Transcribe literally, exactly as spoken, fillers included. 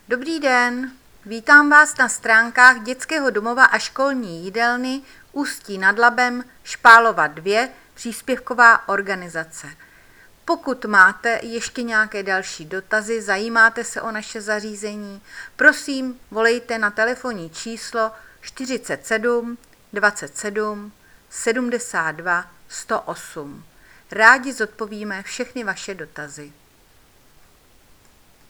Dobrý den, vítám vás na stránkách Dětského domova a školní jídelny Ústí nad Labem Špálova dva, příspěvková organizace. Pokud máte ještě nějaké další dotazy, zajímáte se o naše zařízení, prosím, volejte na telefonní číslo čtyřicet sedm dvacet sedm sedmdesát dva sto osm. Rádi zodpovíme všechny vaše dotazy.